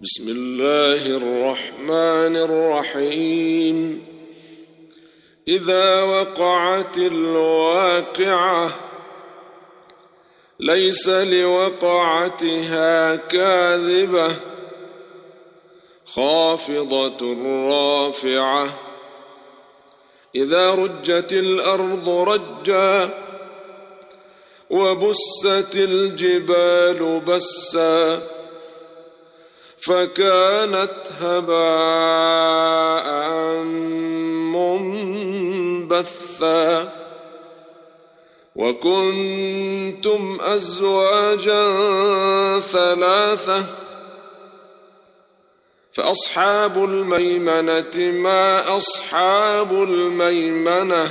بسم الله الرحمن الرحيم. إذا وقعت الواقعة ليس لوقعتها كاذبة خافضة رافعة إذا رجت الأرض رجا وبست الجبال بسا فكانت هباء منبثا وكنتم أزواجا ثلاثة فأصحاب الميمنة ما أصحاب الميمنة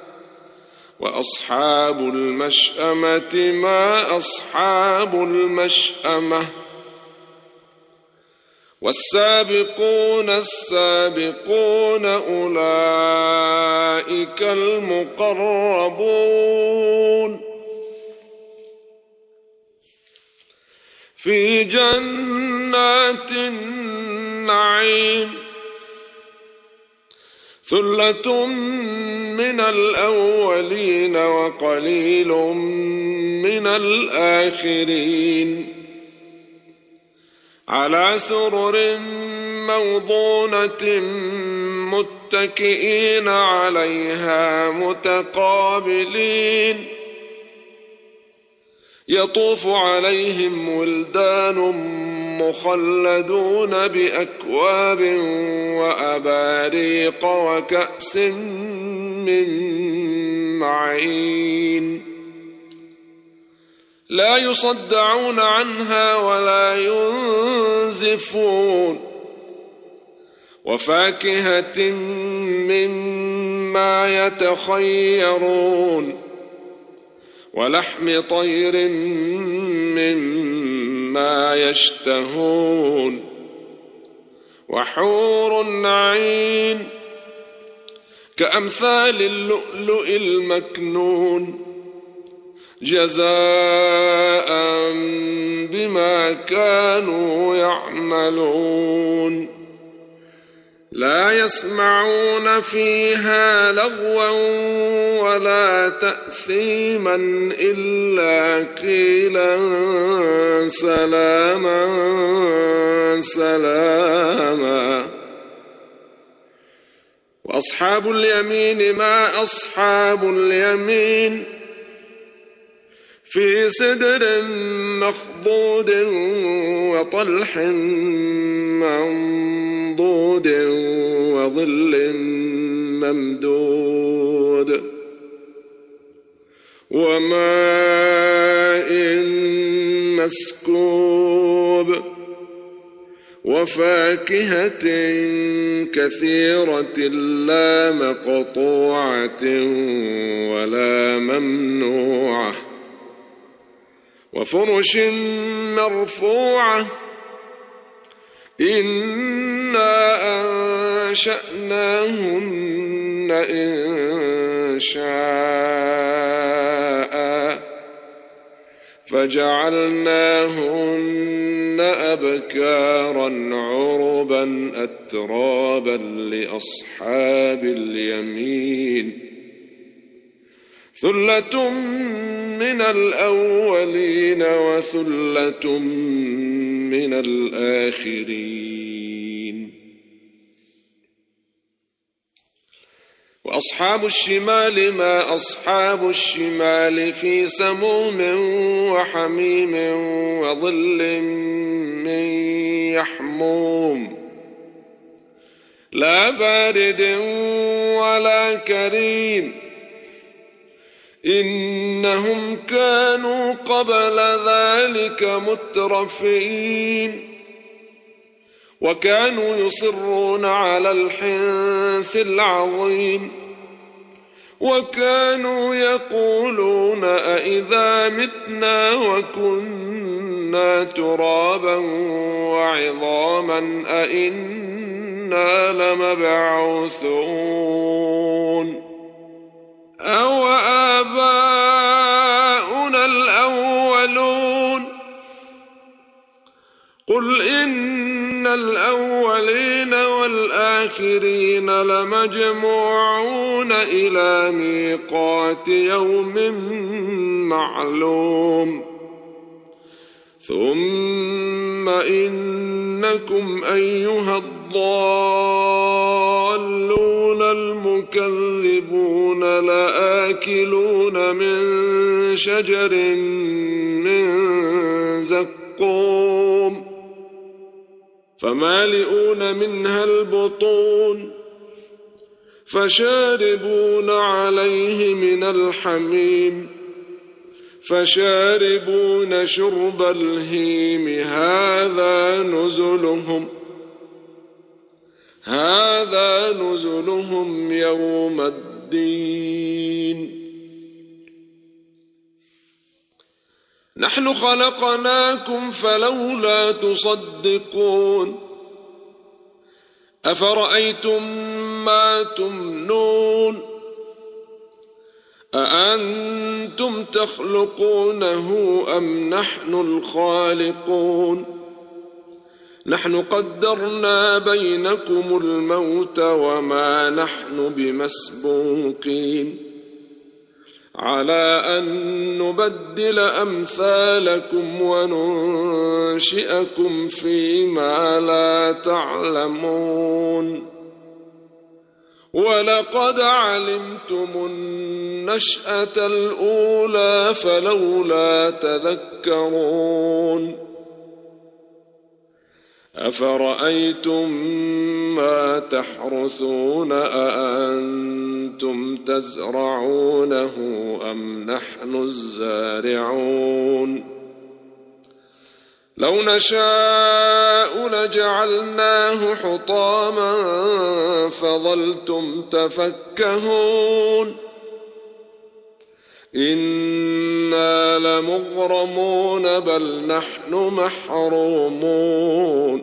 وأصحاب المشأمة ما أصحاب المشأمة والسابقون السابقون أولئك المقربون في جنات النعيم ثلة من الأولين وقليل من الآخرين على سرر موضونة متكئين عليها متقابلين يطوف عليهم ولدان مخلدون بأكواب وأباريق وكأس من معين لا يصدعون عنها ولا ينزفون وفاكهة مما يتخيرون ولحم طير مما يشتهون وحور عين كأمثال اللؤلؤ المكنون جزاء بما كانوا يعملون لا يسمعون فيها لغوا ولا تأثيما إلا قيلا سلاما سلاما وأصحاب اليمين ما أصحاب اليمين في سدر مخضود وطلح منضود وظل ممدود وماء مسكوب وفاكهة كثيرة لا مقطوعة ولا ممنوعة وفرش مرفوعة إنا أنشأناهن إنشاء فجعلناهن أبكارا عربا أترابا لأصحاب اليمين ثلة من الأولين وثلة من الآخرين وأصحاب الشمال ما أصحاب الشمال في سموم وحميم وظل من يحموم لا بارد ولا كريم إنهم كانوا قبل ذلك مترفين وكانوا يصرون على الحنث العظيم وكانوا يقولون أئذا متنا وكنا ترابا وعظاما أئنا لمبعوثون أو آباؤنا الأولون قل إن الأولين والآخرين لمجموعون إلى ميقات يوم معلوم ثم إنكم أيها الضالون المكذبون لآكلون من شجر من زقوم فمالئون منها البطون فشاربون عليه من الحميم فشاربون شرب الهيم هذا نزلهم يوم الدين نحن خلقناكم فلولا تصدقون أفرأيتم ما تمنون أأنتم تخلقونه أم نحن الخالقون نحن قدرنا بينكم الموت وما نحن بمسبوقين على أن نبدل أمثالكم وننشئكم فيما لا تعلمون ولقد علمتم النشأة الأولى فلولا تذكرون أفرأيتم ما تحرثون أأنتم تزرعونه أم نحن الزارعون لو نشاء لجعلناه حطاما فظلتم تفكهون إنا لمغرمون بل نحن محرومون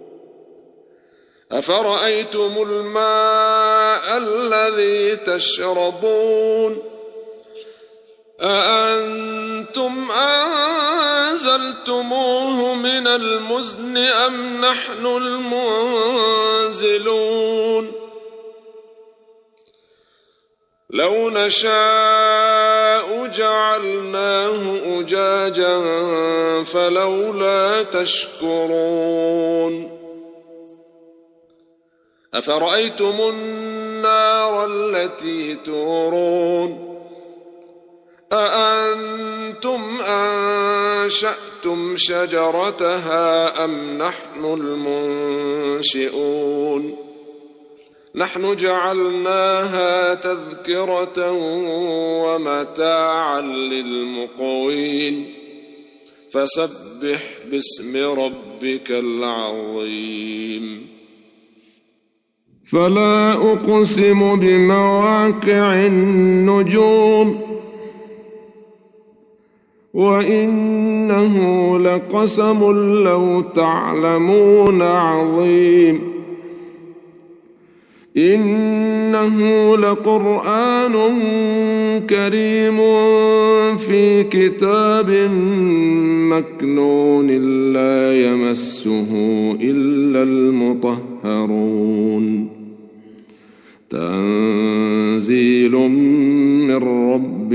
أفرأيتم الماء الذي تشربون أأنتم أنزلتموه من المزن أم نحن المنزلون لو نشاء جعلناه أجاجا فلولا تشكرون أفرأيتم النار التي تورون أأنتم أنشأتم شجرتها أم نحن المنشئون نحن جعلناها تذكرة ومتاعا للمقوين فسبح باسم ربك العظيم فلا أقسم بمواقع النجوم وإنه لقسم لو تعلمون عظيم إنه لقرآن كريم في كتاب مكنون لا يمسه إلا المطهرون تنزيل من رب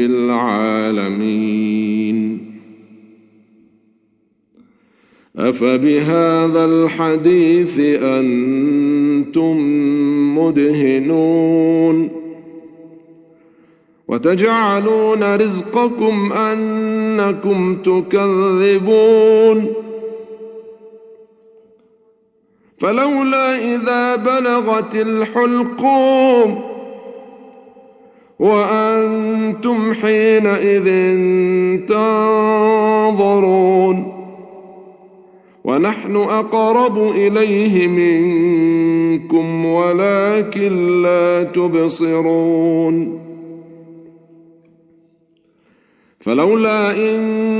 العالمين أفبهذا الحديث أنتم مدهنون وتجعلون رزقكم أنكم تكذبون فلولا إذا بلغت الحلقوم وأنتم حينئذ تنظرون ونحن أقرب إليه منكم ولكن لا تبصرون فلولا إن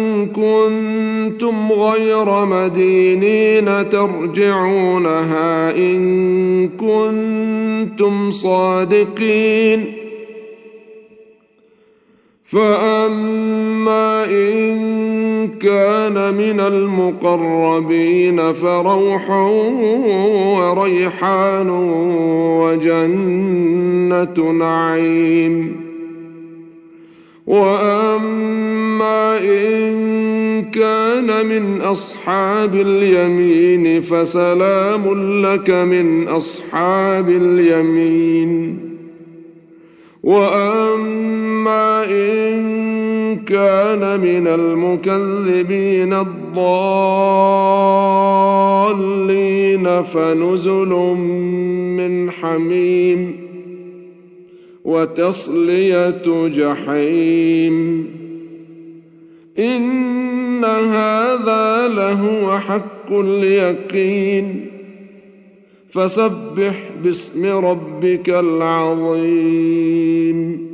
كنتم غير مدينين ترجعونها إن كنتم صادقين فأما إن كان من المقربين فروح وريحان وجنة نعيم. وأما إن كان من أصحاب اليمين فسلام لك من أصحاب اليمين. وأما إن كان من المكذبين الضالين فنزل من حميم وتصلية جحيم. إن هذا لهو حق اليقين. فسبح باسم ربك العظيم.